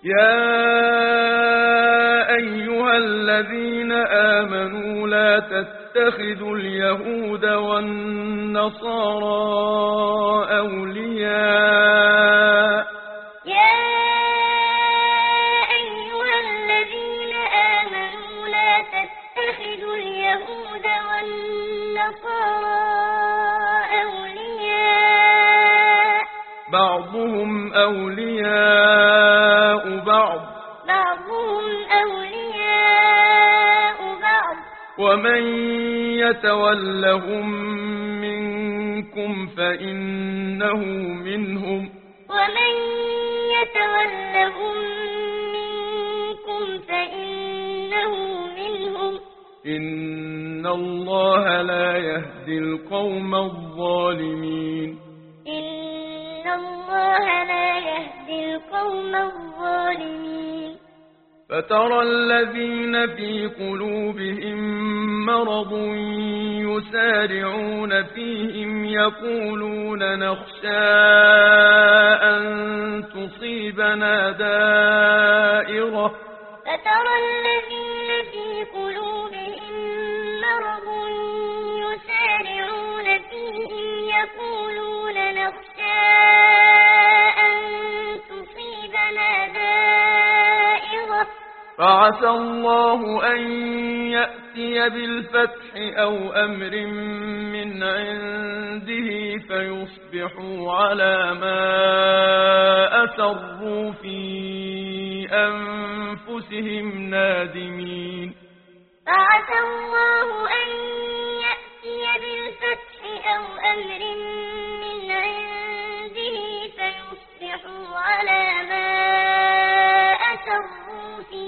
يا أيها الذين آمنوا لا تتخذوا اليهود والنصارى أولياء يا أيها الذين آمنوا لا تتخذوا اليهود والنصارى أولياء بعضهم أولياء بعض ومن يتولهم منكم فإنه منهم إن الله لا يهدي القوم الظالمين فترى الذين في قلوبهم مرض يسارعون فيهم يقولون نخشى أن تصيبنا دائرة فعسى الله أن يأتي بالفتح أو أمر من عنده فيصبحوا على ما أسروا في أنفسهم نادمين فعسى الله أن يأتي بالفتح أو أمر من عنده فيصبحوا على ما أسروا في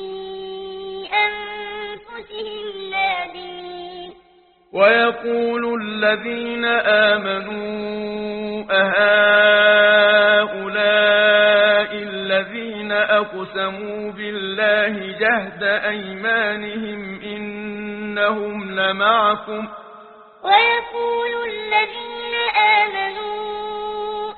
أنفسهم نادمين ويقول الذين آمنوا أهؤلاء الذين أقسموا بالله جهد أيمانهم إنهم لمعكم ويقول الذين آمنوا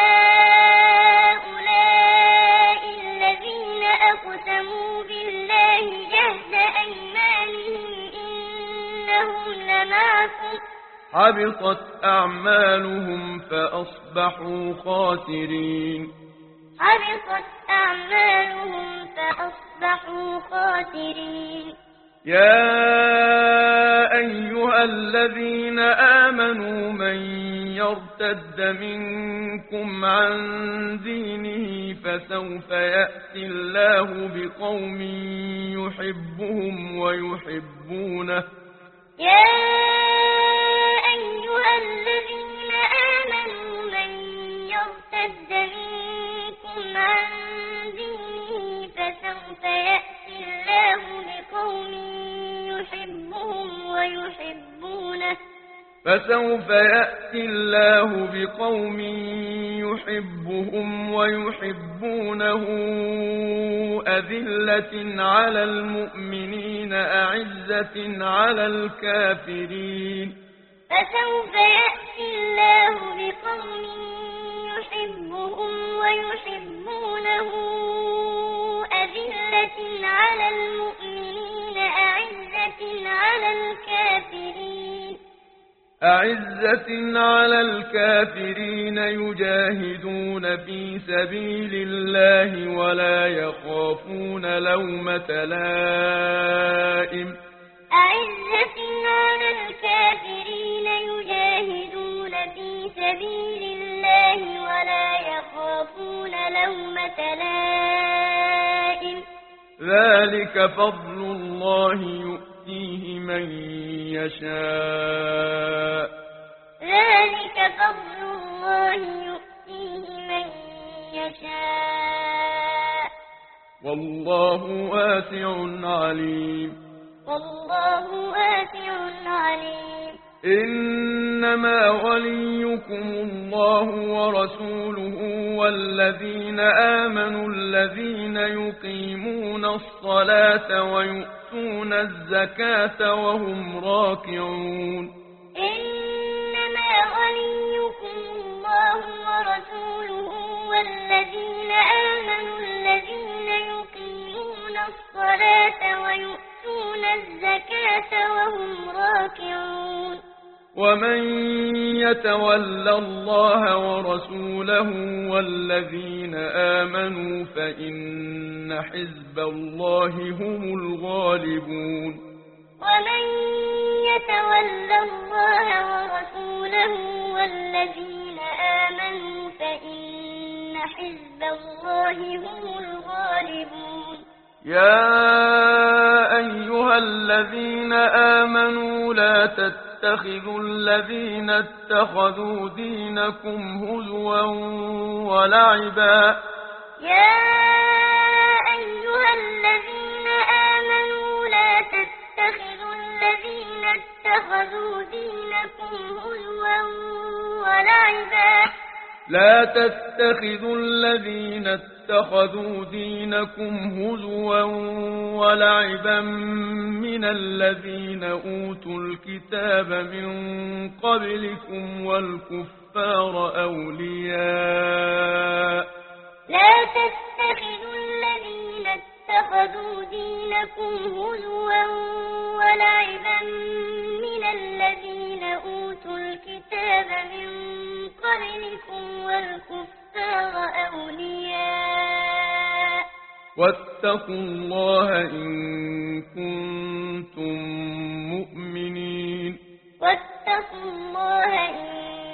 أهؤلاء الذين أقسموا بالله جهد أيمانهم إنهم لمعكم حبطت أعمالهم فأصبحوا خاسرين يا أيها الذين آمنوا من يرتد منكم عن دينه فسوف يأتي الله بقوم يحبهم ويحبونه يا أيها الذين آمنوا من يرتد منكم عن دينه فسوف يأتي الله بقوم يحبهم ويحبونه أذلة على المؤمنين أعزة على الكافرين يجاهدون في سبيل الله ولا يخافون لومة لائم ذلك فضل الله يؤتيه من يشاء والله واسع عليم إنما وليكم الله ورسوله والذين آمنوا الذين يقيمون الصلاة ويؤتون الزكاة وهم راكعون إنما وليكم الله ورسوله والذين آمنوا الذين الصلاة ويؤتون الزكاة وهم راكعون ومن يتول الله ورسوله والذين آمنوا فإن حزب الله هم الغالبون ومن يتول الله ورسوله والذين آمنوا فإن حزب الله هم الغالبون يا أيها الذين آمنوا لا تتخذوا الذين اتخذوا دينكم هزوا ولعبا يا أيها الذين آمنوا لا تتخذوا الذين اتخذوا دينكم هزوا ولعبا لا تتخذوا الذين اتخذوا دينكم هزوا ولعبا من الذين أوتوا الكتاب من قبلكم والكفار أولياء لا تتخذوا الذين اتخذوا دينكم هزوا ولعبا من الذين أوتوا الكتاب من قبلكم والكفار أولياء واتقوا الله إن كنتم مؤمنين واتقوا الله إن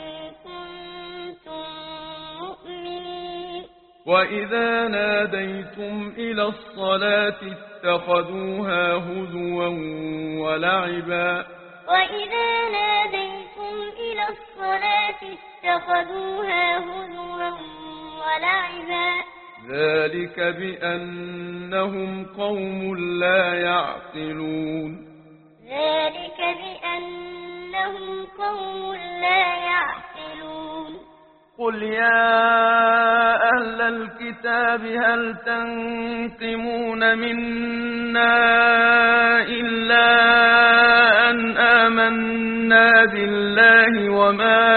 كنتم مؤمنين وإذا ناديتم إلى الصلاة اتخذوها هزوا ولعبا وإذا ناديتم إلى الصلاة اتخذوها هزوا ولعبا ذلك بأنهم قوم لا يعقلون ذلك بأنهم قوم لا يعقلون قل يا أهل الكتاب هل تنقمون منا إلا أن آمنا بالله وما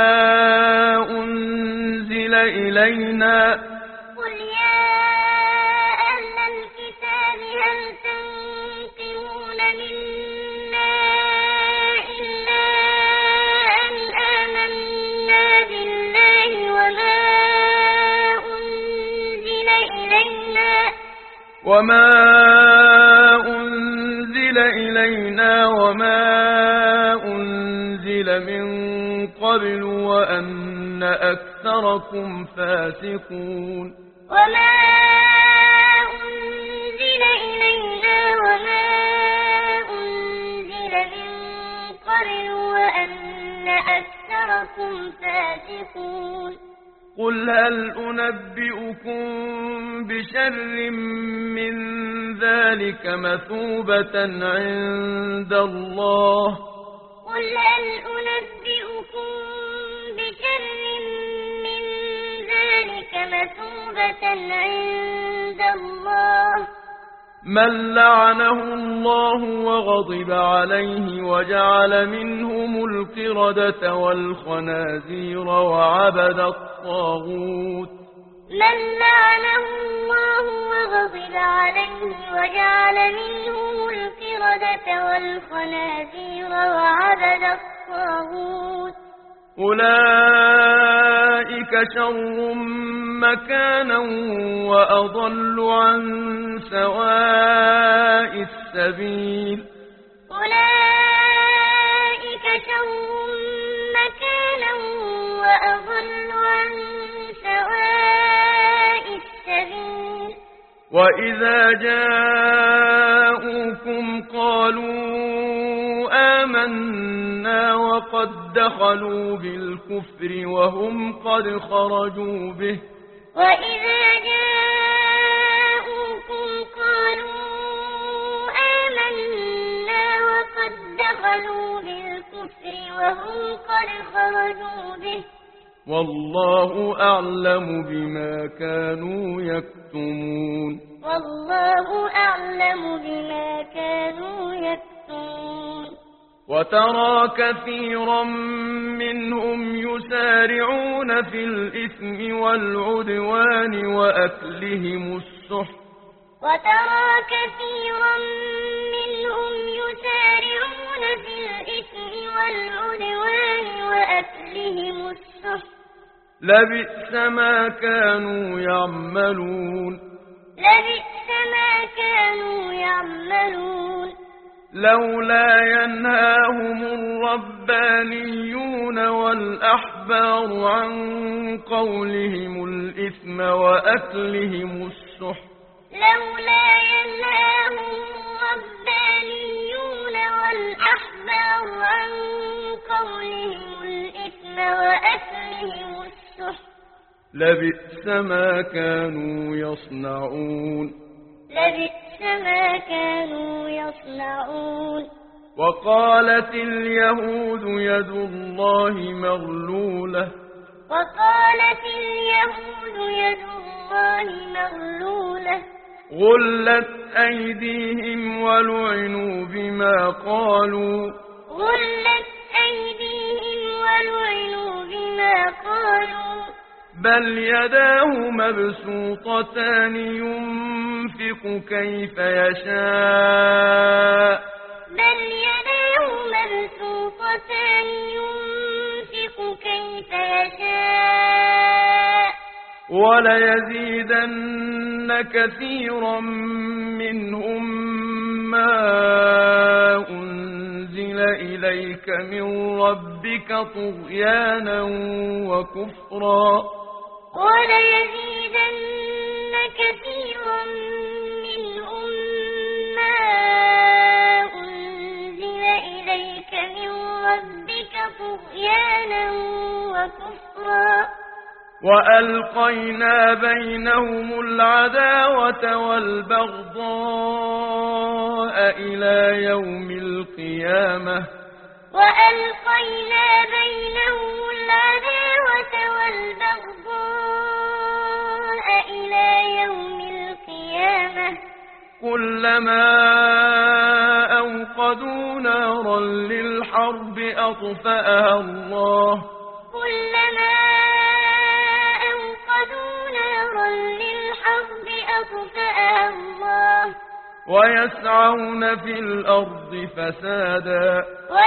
أنزل إلينا قل يا أهل الكتاب هل تنقمون منا إلا أن آمنا بالله وما أنزل إلينا وما أنزل من قبل وأن أكثركم فاسقون وما أنزل إلينا وما أنزل من قبل وأن أكثركم فاسقون قل هل أنبئكم بشر من ذلك مثوبة عند الله قل هل أنبئكم بشر من ذلك مثوبة عند الله من لعنه الله وغضب عليه وجعل منهم القردة والخنازير وعبد الطاغوت من لعنه الله وغضب عليه وجعل منهم القردة والخنازير وعبد الطاغوت أولئك شر مكانا وأضل عن سواء السبيل أولئك شر مكانا وأضل عن سواء السبيل وإذا جاءوكم قالوا آمنا وقد دخلوا بالكفر وهم قد خرجوا به وإذا جاءوكم قالوا آمنا وقد دخلوا بالكفر وهم قد خرجوا به والله أعلم بما كانوا يكتمون والله أعلم بما كانوا يكتمون وترى كثيرا منهم يسارعون في الإثم والعدوان وأكلهم السحت وترى كثيرا منهم يسارعون في الإثم والعدوان وأكلهم السحت لبئس ما كانوا يعملون لبئس ما كانوا يعملون لولا ينهاهم الربانيون والأحبار عن قولهم الإثم وأكلهم السحت لولا ينهاهم الربانيون والأحبار عن قولهم الإثم وأكلهم السحت لبئس ما كانوا يصنعون لبئس ما كانوا يصنعون وقالت اليهود يد الله مغلولة وقالت اليهود يد الله مغلولة غلت أيديهم ولعنوا بما قالوا غلت أيديهم ولعنوا بما قالوا بل يداه مبسوطتان ينفق كيف يشاء بل يداه مبسوطتان ينفق كيف يشاء وليزيدن كثيرا منهم ما أنزل إليك من ربك طغيانا وكفرا وليزيدن كثيرا منهم ما أنزل إليك من ربك طغيانا وكفرا وألقينا بينهم العداوة والبغضاء إلى يوم القيامة وألقينا بينهم العداوة والبغضاء إلى يوم القيامة كلما أوقدوا نارا للحرب أطفأها الله كلما أوقدوا نارا للحرب أطفأها الله ويسعون في الأرض فسادا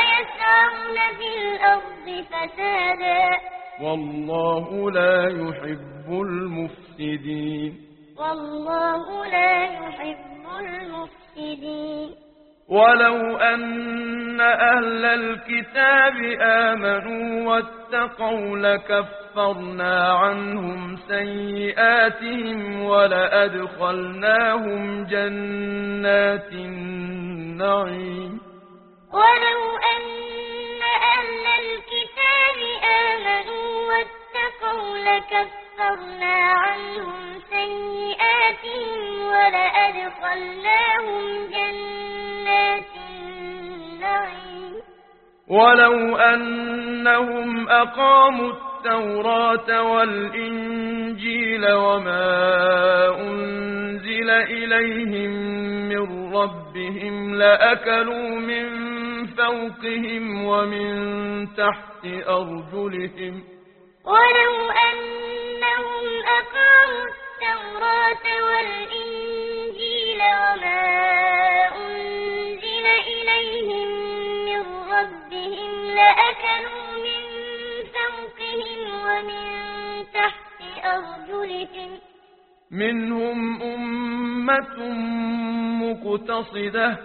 والله لا يحب المفسدين والله لا يحب المفسدين ولو أن أهل الكتاب آمنوا واتقوا لكفرنا عنهم سيئاتهم ولأدخلناهم جنات النعيم ولو أن أهل الكتاب آمنوا واتقوا لكفرنا عنهم سيئاتهم ولأدخلناهم جنات النعيم ولو أنهم أقاموا التوراة والإنجيل وما أنزل إليهم من ربهم لأكلوا من فوقهم ومن تحت أرجلهم ولو أنهم أقاموا التوراة والإنجيل وما أنزل إليهم من ربهم لأكلوا من فوقهم ومن تحت أرجلهم منهم أمة مقتصدة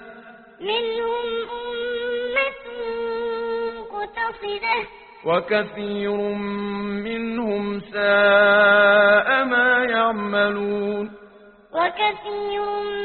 وكثير منهم ساء ما يعملون وكثير